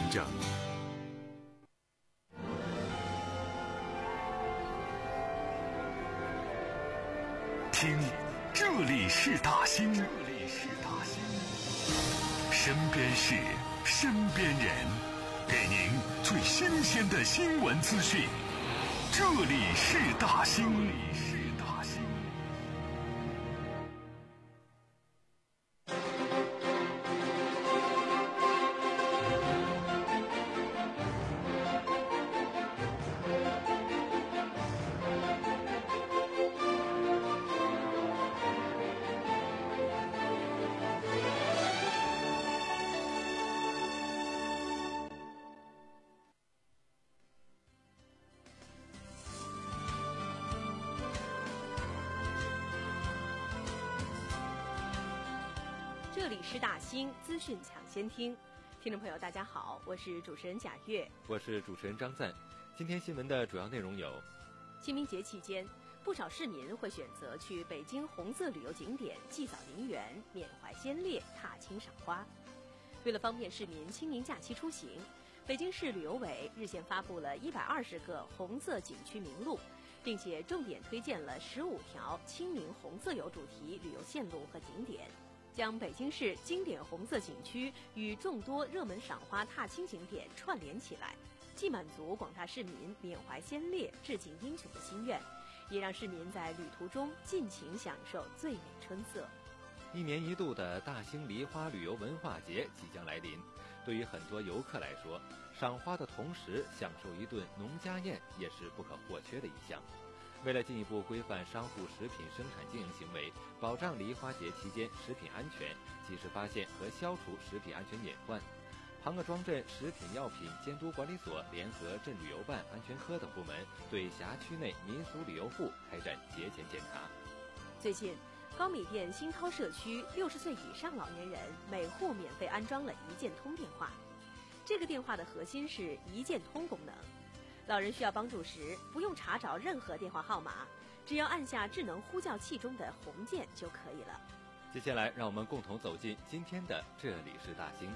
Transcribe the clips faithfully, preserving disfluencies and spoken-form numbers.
证。听，这里是大兴，这里是大兴，身边事，身边人，给您最新鲜的新闻资讯。这里是大兴，这里是大兴。 这里是大兴资讯抢先听，听众朋友大家好，我是主持人贾月， 我是主持人张赞。今天新闻的主要内容有： 清明节期间，不少市民会选择去北京红色旅游景点祭扫陵园、缅怀先烈、踏青赏花。为了方便市民清明假期出行，北京市旅游委日前发布了一百二十个红色景区名录，并且重点推荐了十五条清明红色游主题旅游线路和景点，将北京市经典红色景区与众多热门赏花踏青景点串联起来，既满足广大市民缅怀先烈、致敬英雄的心愿，也让市民在旅途中尽情享受最美春色。 一年一度的大兴梨花旅游文化节即将来临，对于很多游客来说，赏花的同时享受一顿农家宴也是不可或缺的一项。为了进一步规范商户食品生产经营行为，保障梨花节期间食品安全，及时发现和消除食品安全隐患，庞各庄镇食品药品监督管理所联合镇旅游办安全科等部门，对辖区内民俗旅游户开展节前检查。 最近，高米店新涛社区六十岁以上老年人每户免费安装了一键通电话。这个电话的核心是一键通功能，老人需要帮助时不用查找任何电话号码，只要按下智能呼叫器中的红键就可以了。 接下来让我们共同走进今天的这里是大兴。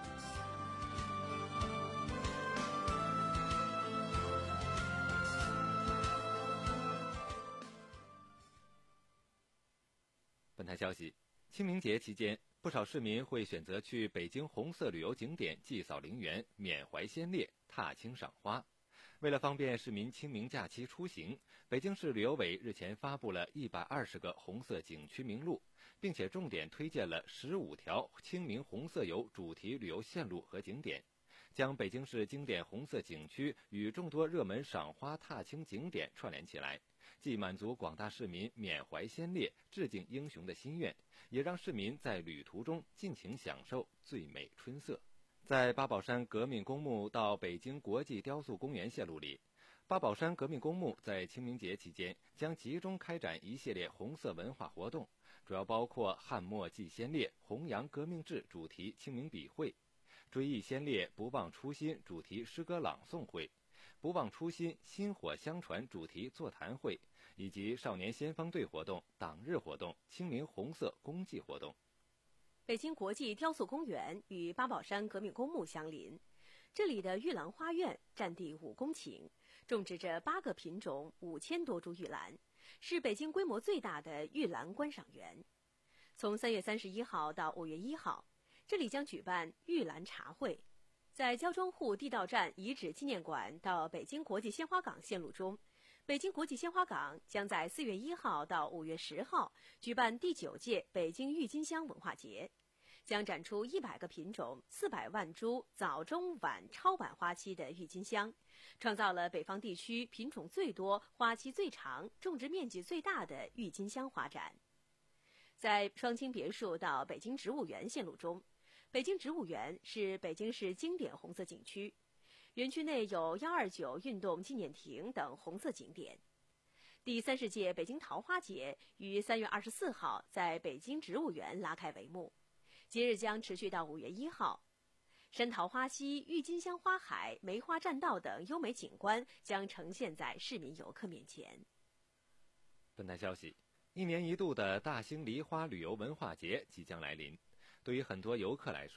本台消息，清明节期间，不少市民会选择去北京红色旅游景点祭扫陵园、缅怀先烈、踏青赏花。为了方便市民清明假期出行，北京市旅游委日前发布了一百二十个红色景区名录，并且重点推荐了十五条清明红色游主题旅游线路和景点，将北京市经典红色景区与众多热门赏花踏青景点串联起来，既满足广大市民缅怀先烈、致敬英雄的心愿，也让市民在旅途中尽情享受最美春色。在八宝山革命公墓到北京国际雕塑公园线路里，八宝山革命公墓在清明节期间将集中开展一系列红色文化活动，主要包括汉墨祭先烈、弘扬革命志主题清明笔会、追忆先烈、不忘初心主题诗歌朗诵会、不忘初心薪火相传主题座谈会，以及少年先锋队活动、党日活动、清明红色公祭活动。 北京国际雕塑公园与八宝山革命公墓相邻，这里的玉兰花苑占地五公顷，种植着八个品种、五千多株玉兰，是北京规模最大的玉兰观赏园。从三月三十一号到五月一号，这里将举办玉兰茶会。在焦庄户地道站遗址纪念馆到北京国际鲜花港线路中，北京国际鲜花港将在四月一号到五月十号举办第九届北京郁金香文化节，将展出一百个品种、四百万株早中晚超晚花期的郁金香，创造了北方地区品种最多、花期最长、种植面积最大的郁金香花展。在双清别墅到北京植物园线路中，北京植物园是北京市经典红色景区，园区内有一二九运动纪念亭等红色景点。第三十届北京桃花节于三月二十四号在北京植物园拉开帷幕，节日将持续到五月一号。山桃花溪、郁金香花海、梅花栈道等优美景观将呈现在市民游客面前。 本台消息，一年一度的大兴梨花旅游文化节即将来临，对于很多游客来说，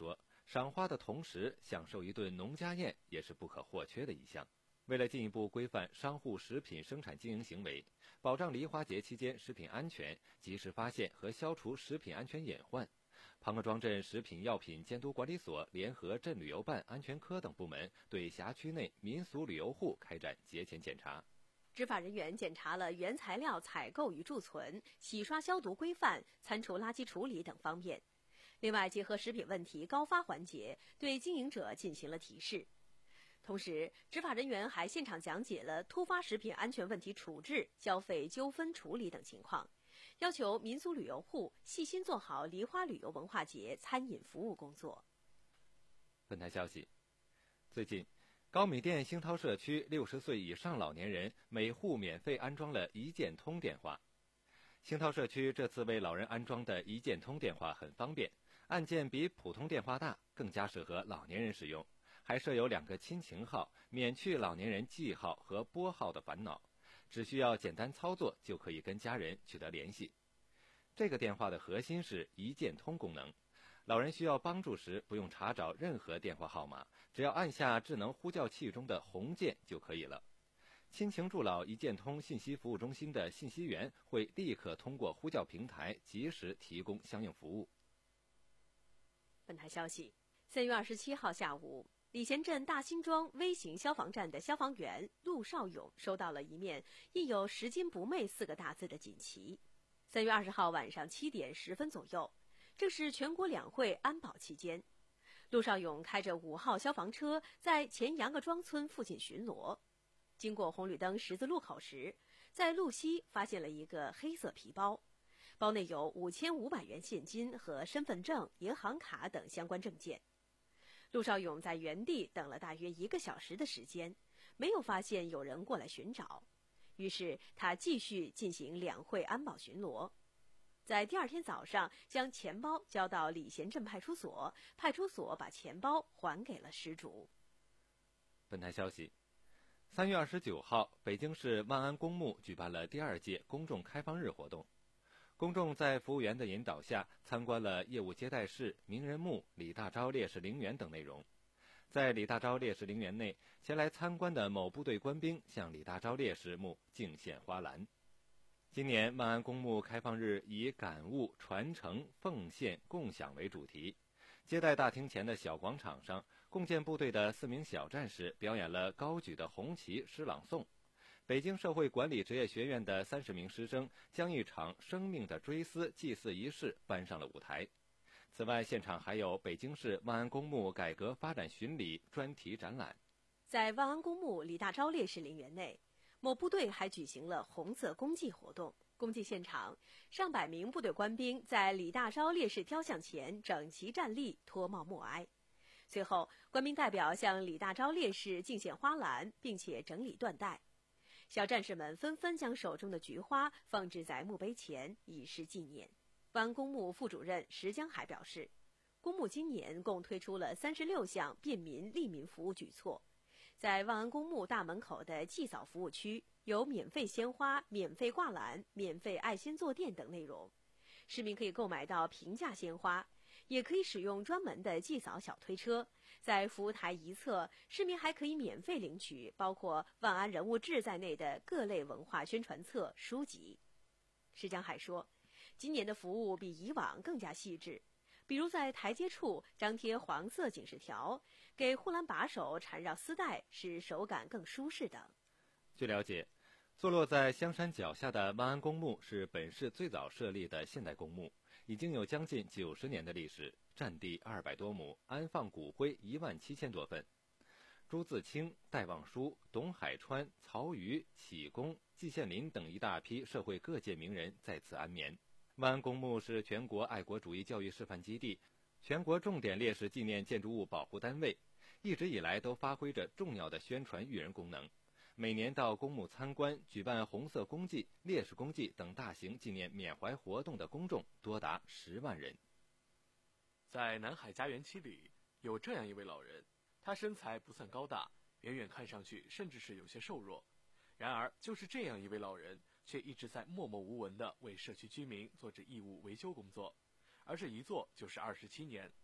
赏花的同时享受一顿农家宴也是不可或缺的一项。为了进一步规范商户食品生产经营行为，保障梨花节期间食品安全，及时发现和消除食品安全隐患，庞各庄镇食品药品监督管理所联合镇旅游办、安全科等部门对辖区内民俗旅游户开展节前检查。 执法人员检查了原材料采购与贮存、洗刷消毒规范、餐厨垃圾处理等方面。另外，结合食品问题高发环节，对经营者进行了提示。同时，执法人员还现场讲解了突发食品安全问题处置、消费纠纷处理等情况，要求民俗旅游户细心做好梨花旅游文化节餐饮服务工作。 本台消息，最近高米店兴涛社区六十岁以上老年人每户免费安装了一键通电话。兴涛社区这次为老人安装的一键通电话很方便，按键比普通电话大，更加适合老年人使用，还设有两个亲情号，免去老年人记号和拨号的烦恼，只需要简单操作就可以跟家人取得联系。这个电话的核心是一键通功能，老人需要帮助时不用查找任何电话号码，只要按下智能呼叫器中的红键就可以了。亲情助老一键通信息服务中心的信息员会立刻通过呼叫平台及时提供相应服务。 本台消息，三月二十七号下午，礼贤镇大辛庄微型消防站的消防员陆少勇收到了一面印有“拾金不昧”四个大字的锦旗。三月二十号晚上七点十分左右，正是全国两会安保期间，陆少勇开着五号消防车在前杨各庄村附近巡逻。经过红绿灯十字路口时，在路西发现了一个黑色皮包，包内有五千五百元现金和身份证、银行卡等相关证件。陆少勇在原地等了大约一个小时的时间，没有发现有人过来寻找，于是他继续进行两会安保巡逻。在第二天早上，将钱包交到礼贤镇派出所，派出所把钱包还给了失主。 本台消息，三月二十九号，北京市万安公墓举办了第二届公众开放日活动。公众在服务员的引导下，参观了业务接待室、名人墓、李大钊烈士陵园等内容。在李大钊烈士陵园内，前来参观的某部队官兵向李大钊烈士墓敬献花篮。今年万安公墓开放日以感悟、传承、奉献、共享为主题。接待大厅前的小广场上，共建部队的四名小战士表演了高举的红旗诗朗诵。北京社会管理职业学院的三十名师生将一场生命的追思祭祀仪式搬上了舞台。此外，现场还有北京市万安公墓改革发展巡礼专题展览。 在万安公墓李大钊烈士陵园内，某部队还举行了红色公祭活动。公祭现场，上百名部队官兵在李大钊烈士雕像前整齐站立，脱帽默哀。随后，官兵代表向李大钊烈士敬献花篮，并且整理缎带。小战士们纷纷将手中的菊花放置在墓碑前，以示纪念。万安公墓副主任石江海表示，公墓今年共推出了三十六项便民利民服务举措。在万安公墓大门口的祭扫服务区，有免费鲜花、免费挂篮、免费爱心坐垫等内容。市民可以购买到平价鲜花，也可以使用专门的祭扫小推车。在服务台一侧，市民还可以免费领取包括万安人物志在内的各类文化宣传册、书籍。石江海说，今年的服务比以往更加细致，比如在台阶处张贴黄色警示条，给护栏把手缠绕丝带，使手感更舒适等。 据了解，坐落在香山脚下的万安公墓是本市最早设立的现代公墓，已经有将近九十年的历史，占地二百多亩，安放骨灰一万七千多份。朱自清、戴望舒、董海川、曹禺、启功、季羡林等一大批社会各界名人在此安眠。万安公墓是全国爱国主义教育示范基地、全国重点烈士纪念建筑物保护单位，一直以来都发挥着重要的宣传育人功能。每年到公墓参观、举办红色公祭、烈士公祭等大型纪念缅怀活动的公众多达十万人。 在南海家园七里，有这样一位老人，他身材不算高大，远远看上去甚至是有些瘦弱。然而，就是这样一位老人，却一直在默默无闻地为社区居民做着义务维修工作，而这一做就是二十七年。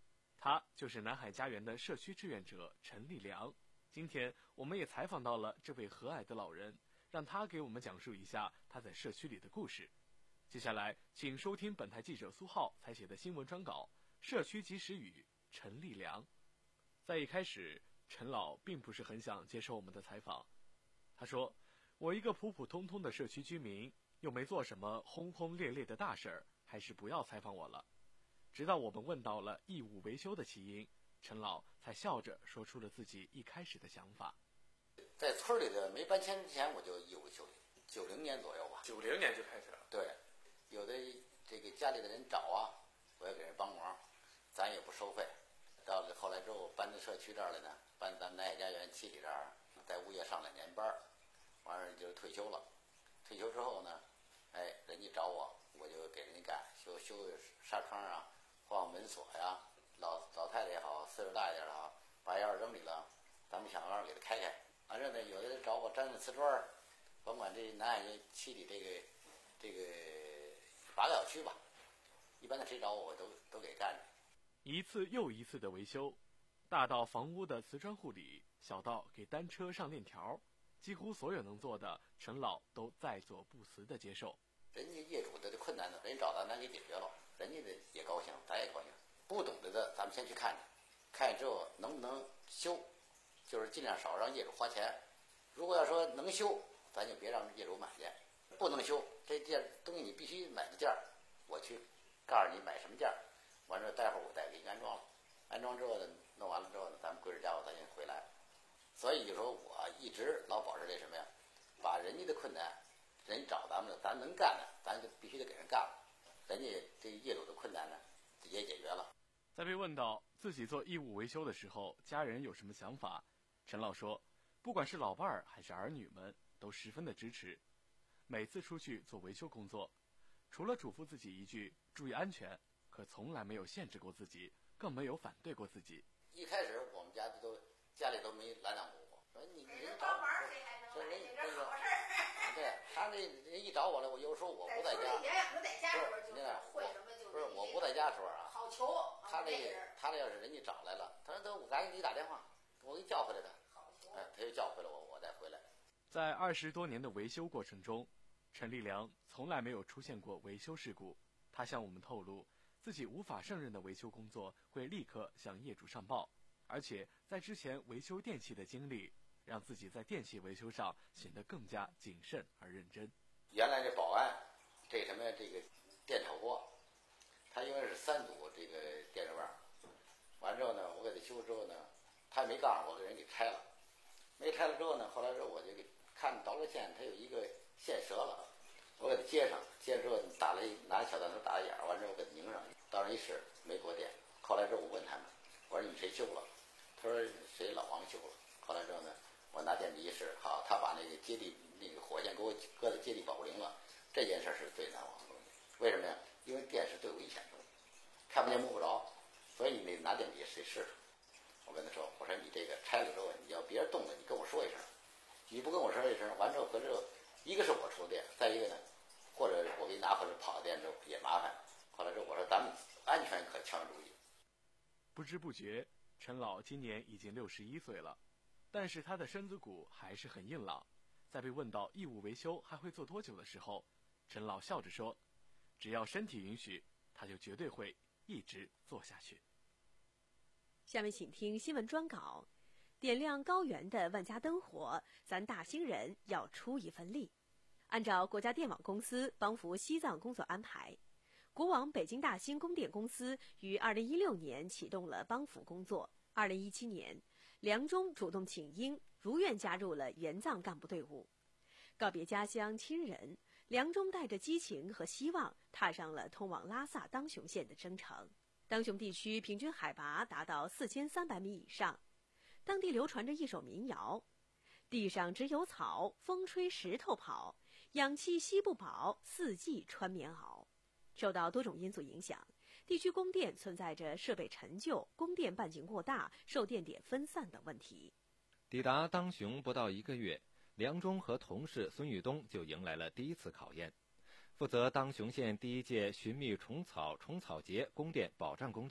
他就是南海家园的社区志愿者陈立良。今天我们也采访到了这位和蔼的老人，让他给我们讲述一下他在社区里的故事。接下来请收听本台记者苏浩采写的新闻专稿《社区及时雨》，陈立良。在一开始，陈老并不是很想接受我们的采访。他说，我一个普普通通的社区居民，又没做什么轰轰烈烈的大事儿，还是不要采访我了。直到我们问到了义务维修的起因，陈老才笑着说出了自己一开始的想法。 在村里的没搬迁之前，我就义务修理，九零年左右吧。 九零年就开始了。 对，有的这个家里的人找啊，我要给人帮忙，咱也不收费。到了后来之后，搬到社区这儿来呢，搬咱南海家园七里这儿，在物业上两年班，完事儿就退休了。退休之后呢，哎，人家找我，我就给人家干，修修纱窗啊，换门锁呀，老老太太也好，岁数大一点的好，把钥匙扔里了，咱们想办法给他开开。完事呢，有的人找我粘的瓷砖，甭管这南海七里这个这个八个小区吧，一般的谁找我，我都都给干着。 一次又一次的维修，大到房屋的瓷砖护理，小到给单车上链条，几乎所有能做的，陈老都在所不辞的接受。 人家业主的困难呢，人找咱咱给解决了，人家的也高兴，咱也高兴。不懂得的，咱们先去看看，看见之后能不能修，就是尽量少让业主花钱。如果要说能修，咱就别让业主买去；不能修，这件东西你必须买的件儿，我去告诉你买什么件儿。完了，待会儿我再给你安装了，安装之后呢，弄完了之后呢，咱们归置家伙咱就回来。所以就说我一直老保持这什么呀，把人家的困难，人找咱们了，咱能干的，咱就必须得给人干了。人家这业主的困难呢，也解决了。 在被问到自己做义务维修的时候，家人有什么想法，陈老说，不管是老伴儿还是儿女们，都十分的支持。每次出去做维修工作，除了嘱咐自己一句注意安全，可从来没有限制过自己，更没有反对过自己。 一开始我们家都家里都没拦挡过我，说你人帮忙谁还能来？这是好事儿。 对，他这人一找我来，我有时候我不在家， 不在家时候就会什么就不是我不在家时候啊， 好求。 他这他这要是人家找来了，他说都我赶紧给你打电话，我给你叫回来的，哎，他就叫回来我，我再回来。 在二十多年的维修过程中，陈立良从来没有出现过维修事故。他向我们透露，自己无法胜任的维修工作会立刻向业主上报，而且在之前维修电器的经历，让自己在电器维修上显得更加谨慎而认真。 原来这保安，这什么这个电炒锅，他因为是三组这个电热棒，完之后呢，我给他修之后呢，他也没告诉我，给人给拆了，没拆了之后呢，后来之后我就给看导热线，它有一个线折了，我给它接上，接上之后打了一拿小弹头打了眼，完之后我给它拧上去，到那一试没过电。后来之后我问他们，我说你们谁修了？他说谁老王修了。后来之后呢，我拿电笔一试，好，他把那个接地那个火线给我搁在接地保护铃了，这件事是最难忘的东西。为什么呀？因为电是最危险的，看不见摸不着，所以你得拿电笔谁试试。我跟他说，我说你这个拆了之后，你要别人动了，你跟我说一声，你不跟我说一声，完之后回之后，一个是我出电，再一个呢，或者我给你拿回来跑电之后也麻烦。后来之后我说咱们安全可强注意。 不知不觉，陈老今年已经六十一岁了，但是他的身子骨还是很硬朗。在被问到义务维修还会做多久的时候，陈老笑着说，只要身体允许，他就绝对会一直做下去。 下面请听新闻专稿，点亮高原的万家灯火，咱大兴人要出一份力。按照国家电网公司帮扶西藏工作安排，国网北京大兴供电公司于二零一六年启动了帮扶工作。二零一七年，梁中主动请缨，如愿加入了援藏干部队伍。告别家乡亲人，梁中带着激情和希望，踏上了通往拉萨当雄县的征程。当雄地区平均海拔达到四千三百米以上，当地流传着一首民谣：地上只有草，风吹石头跑，氧气吸不饱，四季穿棉袄。受到多种因素影响，地区供电存在着设备陈旧、供电半径过大、售电点分散等问题。 抵达当雄不到一个月，梁中和同事孙玉东就迎来了第一次考验。负责当雄县第一届寻觅虫草虫草节供电保障工作，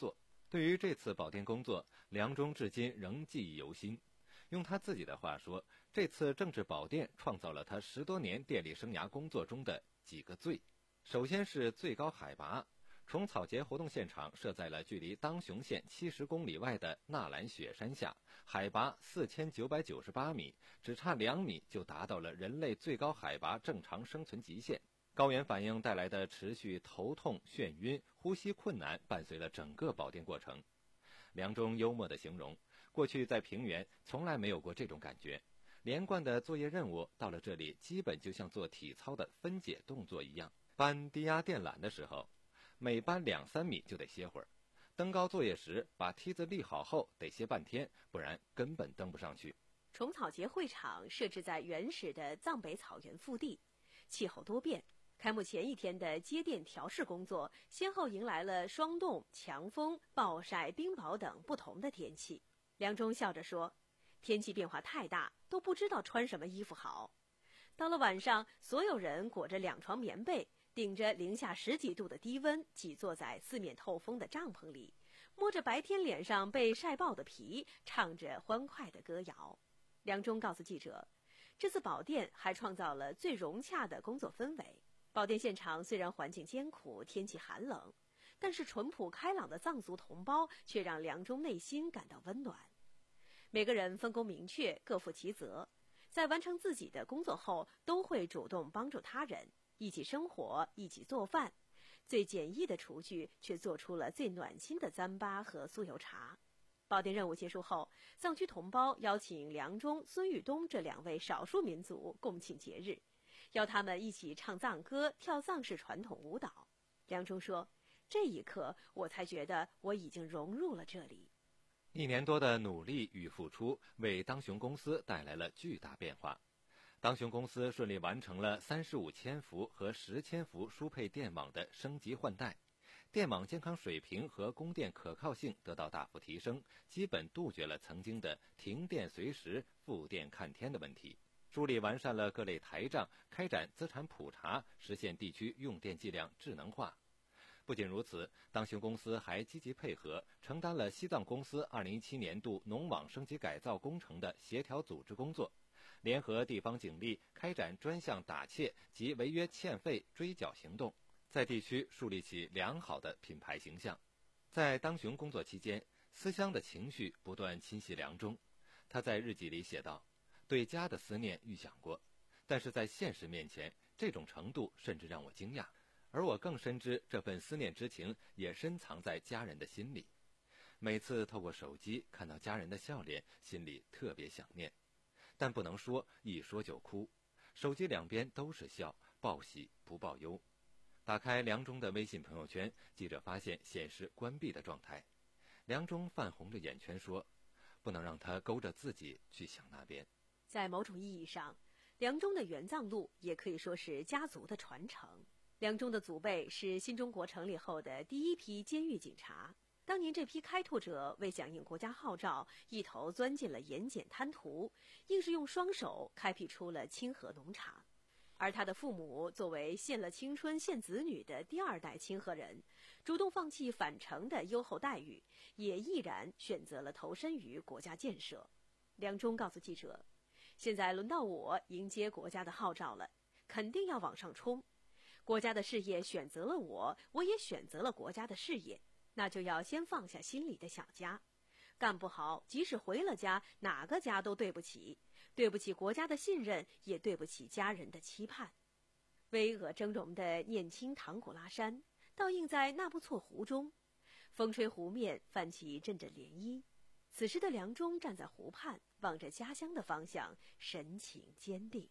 对于这次保电工作，梁中至今仍记忆犹新。用他自己的话说，这次政治保电创造了他十多年电力生涯工作中的几个最。首先是最高海拔，虫草节活动现场设在了距离当雄县七十公里外的纳兰雪山下，海拔四千九百九十八米，只差两米就达到了人类最高海拔正常生存极限。高原反应带来的持续头痛、眩晕、呼吸困难伴随了整个保电过程。梁中幽默地形容，过去在平原从来没有过这种感觉，连贯的作业任务到了这里基本就像做体操的分解动作一样。搬低压电缆的时候，每搬两三米就得歇会儿，登高作业时把梯子立好后得歇半天，不然根本登不上去。 虫草节会场设置在原始的藏北草原腹地，气候多变。开幕前一天的接电调试工作，先后迎来了霜冻、强风、暴晒、冰雹等不同的天气。梁中笑着说，天气变化太大，都不知道穿什么衣服好。到了晚上，所有人裹着两床棉被，顶着零下十几度的低温，挤坐在四面透风的帐篷里，摸着白天脸上被晒爆的皮，唱着欢快的歌谣。梁中告诉记者，这次保电还创造了最融洽的工作氛围。保电现场虽然环境艰苦，天气寒冷，但是淳朴开朗的藏族同胞却让梁中内心感到温暖。每个人分工明确，各负其责，在完成自己的工作后，都会主动帮助他人，一起生活，一起做饭。最简易的厨具却做出了最暖心的糌粑和酥油茶。保电任务结束后，藏区同胞邀请梁中、孙玉东这两位少数民族共庆节日，邀他们一起唱藏歌、跳藏式传统舞蹈。梁中说，这一刻我才觉得我已经融入了这里。 一年多的努力与付出为当雄公司带来了巨大变化。当雄公司顺利完成了三十五千伏和十千伏输配电网的升级换代，电网健康水平和供电可靠性得到大幅提升，基本杜绝了曾经的停电随时、复电看天的问题。梳理完善了各类台账，开展资产普查，实现地区用电计量智能化。不仅如此，当雄公司还积极配合，承担了西藏公司二零一七年度农网升级改造工程的协调组织工作，联合地方警力开展专项打窃及违约欠费追缴行动，在地区树立起良好的品牌形象。在当雄工作期间，思乡的情绪不断侵袭梁中。他在日记里写道，对家的思念预想过，但是在现实面前，这种程度甚至让我惊讶，而我更深知这份思念之情也深藏在家人的心里。每次透过手机看到家人的笑脸，心里特别想念，但不能说，一说就哭。手机两边都是笑，报喜不报忧。打开梁中的微信朋友圈，记者发现显示关闭的状态。梁中泛红着眼圈说，不能让他勾着自己去想那边。 在某种意义上，梁中的援藏路也可以说是家族的传承。梁中的祖辈是新中国成立后的第一批监狱警察，当年这批开拓者为响应国家号召，一头钻进了盐碱滩涂，硬是用双手开辟出了清河农场。而他的父母作为献了青春献子女的第二代清河人，主动放弃返城的优厚待遇，也毅然选择了投身于国家建设。梁中告诉记者，现在轮到我迎接国家的号召了，肯定要往上冲。国家的事业选择了我，我也选择了国家的事业，那就要先放下心里的小家。干不好，即使回了家，哪个家都对不起，对不起国家的信任，也对不起家人的期盼。巍峨峥嵘的念青唐古拉山倒映在纳布错湖中，风吹湖面泛起阵阵涟漪。此时的梁中站在湖畔，望着家乡的方向，神情坚定。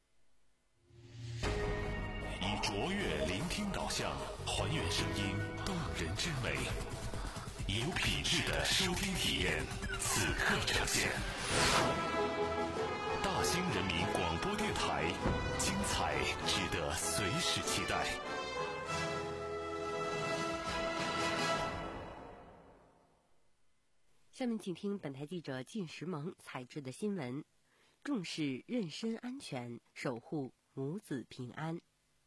以卓越聆听导向，还原声音动人之美，以有品质的收听体验，此刻呈现。大兴人民广播电台，精彩值得随时期待。 下面请听本台记者靳石萌采制的新闻：重视妊娠安全，守护母子平安。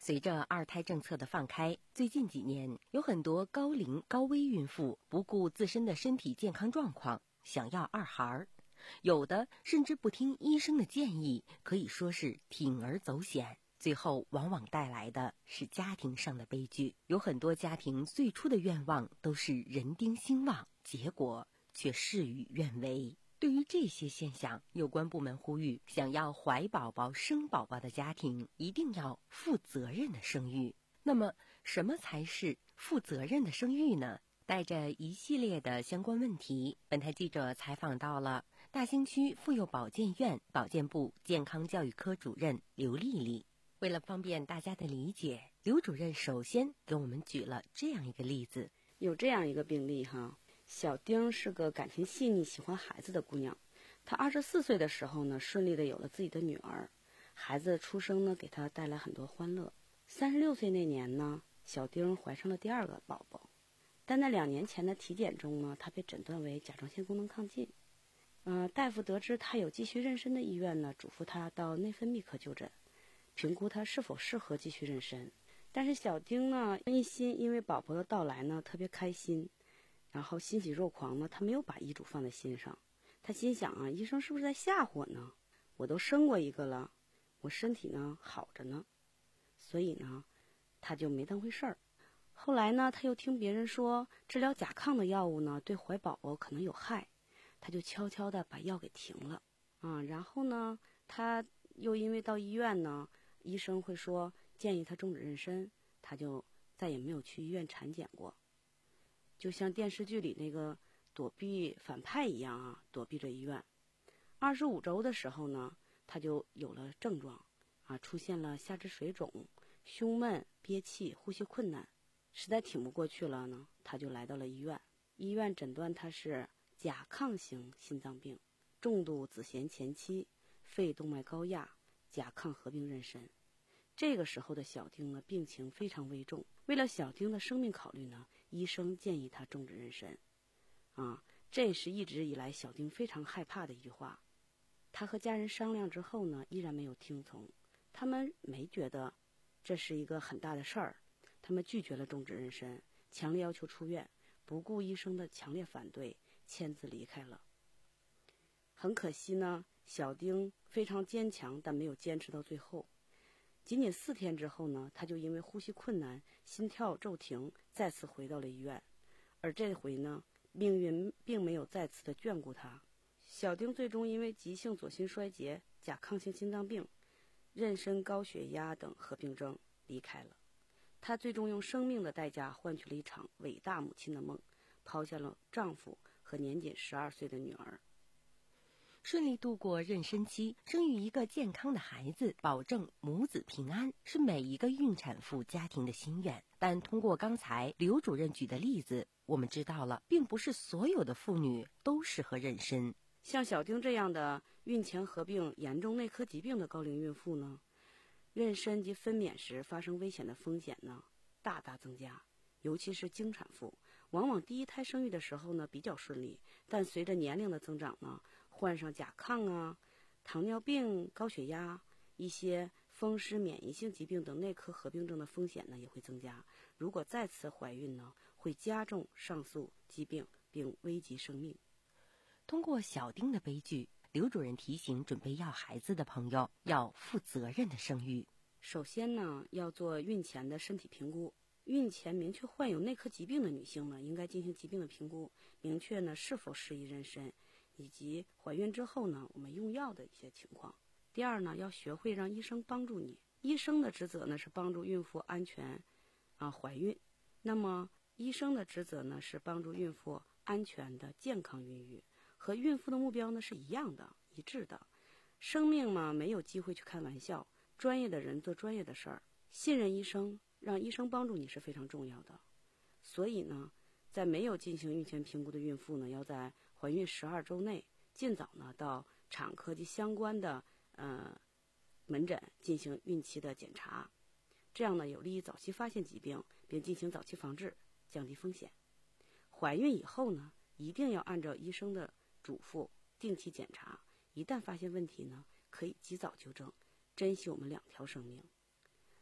随着二胎政策的放开，最近几年有很多高龄高危孕妇不顾自身的身体健康状况，想要二孩儿，有的甚至不听医生的建议，可以说是铤而走险，最后往往带来的是家庭上的悲剧。有很多家庭最初的愿望都是人丁兴旺，结果却事与愿违。对于这些现象，有关部门呼吁，想要怀宝宝、生宝宝的家庭一定要负责任的生育。那么，什么才是负责任的生育呢？带着一系列的相关问题，本台记者采访到了大兴区妇幼保健院保健部健康教育科主任刘丽丽。为了方便大家的理解，刘主任首先给我们举了这样一个例子。 有这样一个病例哈，小丁是个感情细腻、喜欢孩子的姑娘。她二十四岁的时候呢，顺利的有了自己的女儿，孩子的出生呢，给她带来很多欢乐。三十六岁那年呢，小丁怀上了第二个宝宝，但在两年前的体检中呢，她被诊断为甲状腺功能亢进。呃，大夫得知她有继续妊娠的意愿呢，嘱咐她到内分泌科就诊，评估她是否适合继续妊娠。但是小丁呢，一心因为宝宝的到来呢，特别开心。然后欣喜若狂呢，他没有把医嘱放在心上。他心想啊，医生是不是在吓唬我呢？我都生过一个了，我身体呢好着呢，所以呢，他就没当回事儿。后来呢，他又听别人说治疗甲亢的药物呢对怀宝宝可能有害，他就悄悄地把药给停了啊。然后呢，他又因为到医院呢，医生会说建议他终止妊娠，他就再也没有去医院产检过。就像电视剧里那个躲避反派一样啊，躲避着医院。二十五周的时候呢，他就有了症状啊，出现了下肢水肿、胸闷、憋气、呼吸困难，实在挺不过去了呢，他就来到了医院。医院诊断他是甲亢型心脏病，重度子痫前期，肺动脉高压，甲亢合并妊娠。这个时候的小丁呢，病情非常危重。为了小丁的生命考虑呢，医生建议他终止妊娠。啊，这是一直以来小丁非常害怕的一句话。他和家人商量之后呢，依然没有听从。他们没觉得这是一个很大的事儿，他们拒绝了终止妊娠，强烈要求出院，不顾医生的强烈反对，签字离开了。很可惜呢，小丁非常坚强，但没有坚持到最后。仅仅四天之后呢，他就因为呼吸困难、心跳骤停，再次回到了医院。而这回呢，命运并没有再次的眷顾他。小丁最终因为急性左心衰竭、甲亢性心脏病、妊娠高血压等合并症离开了。她最终用生命的代价换取了一场伟大母亲的梦，抛下了丈夫和年仅十二岁的女儿。 顺利度过妊娠期，生育一个健康的孩子，保证母子平安，是每一个孕产妇家庭的心愿。但通过刚才刘主任举的例子，我们知道了，并不是所有的妇女都适合妊娠。 像小丁这样的孕前合并严重内科疾病的高龄孕妇呢，妊娠及分娩时发生危险的风险呢大大增加。尤其是经产妇，往往第一胎生育的时候呢比较顺利，但随着年龄的增长呢，患上甲亢啊、糖尿病、高血压、一些风湿免疫性疾病等内科合并症的风险呢也会增加。如果再次怀孕呢，会加重上述疾病并危及生命。 通过小丁的悲剧，刘主任提醒准备要孩子的朋友要负责任的生育。 首先呢，要做孕前的身体评估。孕前明确患有内科疾病的女性呢，应该进行疾病的评估，明确呢是否适宜妊娠，以及怀孕之后呢我们用药的一些情况。第二呢，要学会让医生帮助你。医生的职责呢是帮助孕妇安全啊怀孕，那么医生的职责呢是帮助孕妇安全的健康孕育，和孕妇的目标呢是一样的、一致的。生命嘛，没有机会去开玩笑，专业的人做专业的事儿，信任医生，让医生帮助你是非常重要的。所以呢，在没有进行孕前评估的孕妇呢，要在怀孕十二周内尽早呢到产科及相关的呃门诊进行孕期的检查，这样呢有利于早期发现疾病，并进行早期防治，降低风险。怀孕以后呢，一定要按照医生的嘱咐定期检查，一旦发现问题呢，可以及早纠正，珍惜我们两条生命。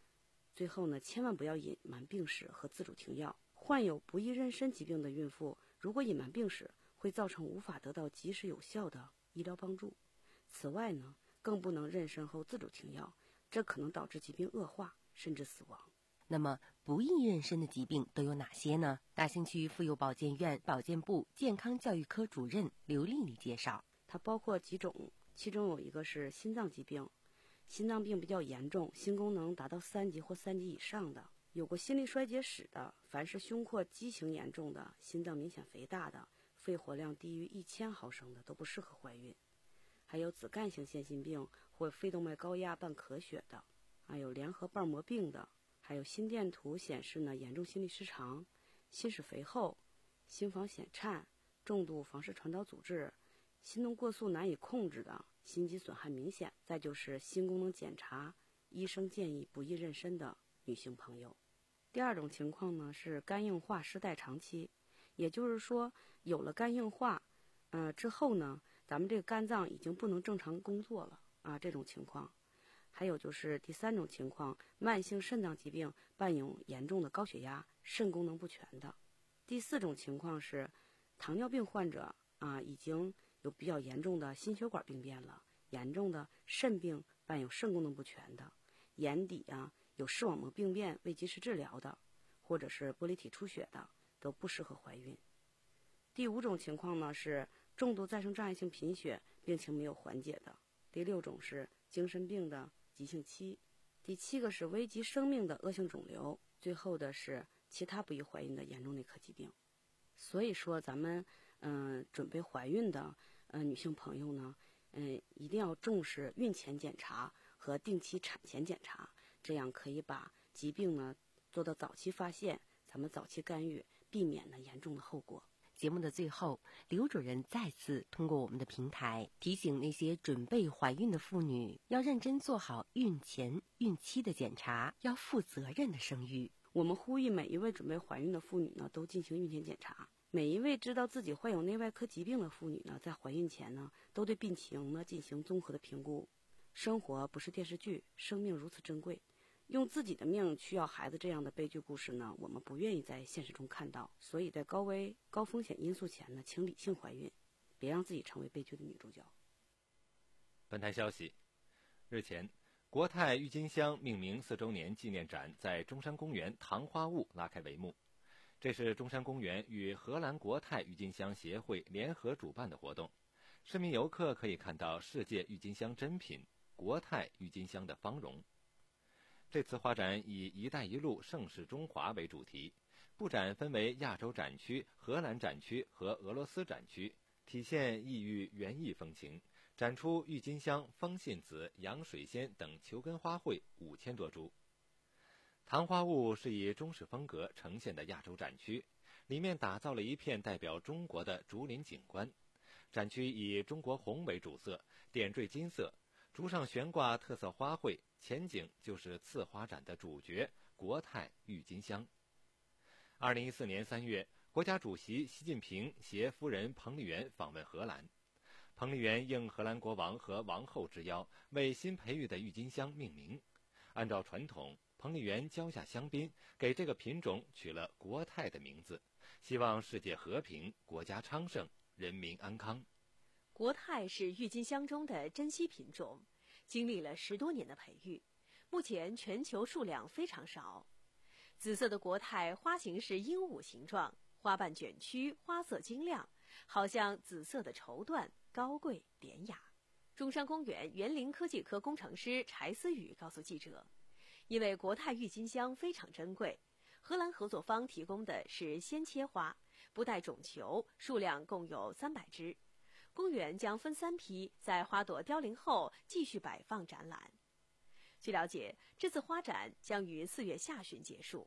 最后呢，千万不要隐瞒病史和自主停药。患有不易妊娠疾病的孕妇，如果隐瞒病史，会造成无法得到及时有效的医疗帮助。此外呢，更不能妊娠后自主停药，这可能导致疾病恶化，甚至死亡。 那么不易妊娠的疾病都有哪些呢？大兴区妇幼保健院保健部健康教育科主任刘丽丽介绍， 它包括几种，其中有一个是心脏疾病，心脏病比较严重，心功能达到三级或三级以上的，有过心力衰竭史的，凡是胸廓畸形严重的，心脏明显肥大的，肺活量低于一千毫升的都不适合怀孕。还有子干性腺心病或肺动脉高压伴咳血的，还有联合瓣膜病的，还有心电图显示呢严重心律失常、心室肥厚、心房癣颤、重度房室传导阻滞、心动过速难以控制的，心肌损害明显，再就是心功能检查医生建议不易妊娠的女性朋友。第二种情况呢是肝硬化失代偿期，也就是说有了肝硬化呃之后呢，咱们这个肝脏已经不能正常工作了啊，这种情况。还有就是第三种情况，慢性肾脏疾病伴有严重的高血压、肾功能不全的。第四种情况是糖尿病患者啊，已经有比较严重的心血管病变了，严重的肾病伴有肾功能不全的，眼底啊有视网膜病变未及时治疗的，或者是玻璃体出血的，都不适合怀孕。第五种情况呢是重度再生障碍性贫血，病情没有缓解的。第六种是精神病的急性期。第七个是危及生命的恶性肿瘤。最后的是其他不易怀孕的严重内科疾病。所以说咱们嗯、呃、准备怀孕的呃女性朋友呢，嗯、呃、一定要重视孕前检查和定期产前检查，这样可以把疾病呢做到早期发现，咱们早期干预，避免呢严重的后果。 节目的最后，刘主任再次通过我们的平台提醒那些准备怀孕的妇女，要认真做好孕前、孕期的检查，要负责任的生育。 我们呼吁每一位准备怀孕的妇女呢，都进行孕前检查。每一位知道自己患有内外科疾病的妇女呢，在怀孕前呢，都对病情呢进行综合的评估。生活不是电视剧，生命如此珍贵。用自己的命去要孩子这样的悲剧故事呢，我们不愿意在现实中看到。所以在高危高风险因素前呢，请理性怀孕，别让自己成为悲剧的女主角。 本台消息，日前，国泰郁金香命名四周年纪念展在中山公园糖花坞拉开帷幕。这是中山公园与荷兰国泰郁金香协会联合主办的活动，市民游客可以看到世界郁金香珍品国泰郁金香的芳容。这次花展以“一带一路盛世中华”为主题，布展分为亚洲展区、荷兰展区和俄罗斯展区，体现异域园艺风情，展出郁金香、风信子、洋水仙等球根花卉五千多株。糖花坞是以中式风格呈现的亚洲展区，里面打造了一片代表中国的竹林景观。展区以中国红为主色，点缀金色，竹上悬挂特色花卉，前景就是次花展的主角国泰郁金香。二零一四年三月，国家主席习近平携夫人彭丽媛访问荷兰，彭丽媛应荷兰国王和王后之邀，为新培育的郁金香命名。按照传统，彭丽媛浇下香槟，给这个品种取了国泰的名字，希望世界和平，国家昌盛，人民安康。 国泰是郁金香中的珍稀品种，经历了十多年的培育，目前全球数量非常少。紫色的国泰花型是鹦鹉形状，花瓣卷曲，花色晶亮，好像紫色的绸缎，高贵典雅。中山公园园林科技科工程师柴思雨告诉记者，因为国泰郁金香非常珍贵，荷兰合作方提供的是鲜切花，不带种球，数量共有三百枝。公园将分三批，在花朵凋零后继续摆放展览。据了解，这次花展将于四月下旬结束。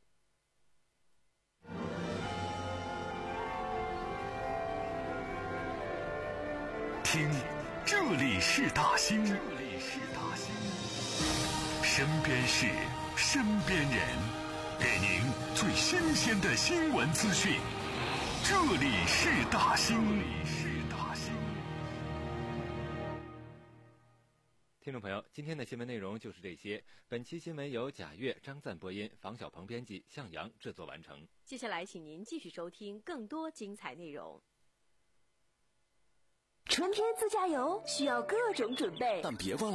听，这里是大兴，这里是大兴，身边事，身边人，给您最新鲜的新闻资讯。这里是大兴。 听众朋友，今天的新闻内容就是这些。本期新闻由贾月、张赞播音，房小鹏编辑，向阳制作完成。 接下来，请您继续收听更多精彩内容。 春天自驾游需要各种准备， 但别忘了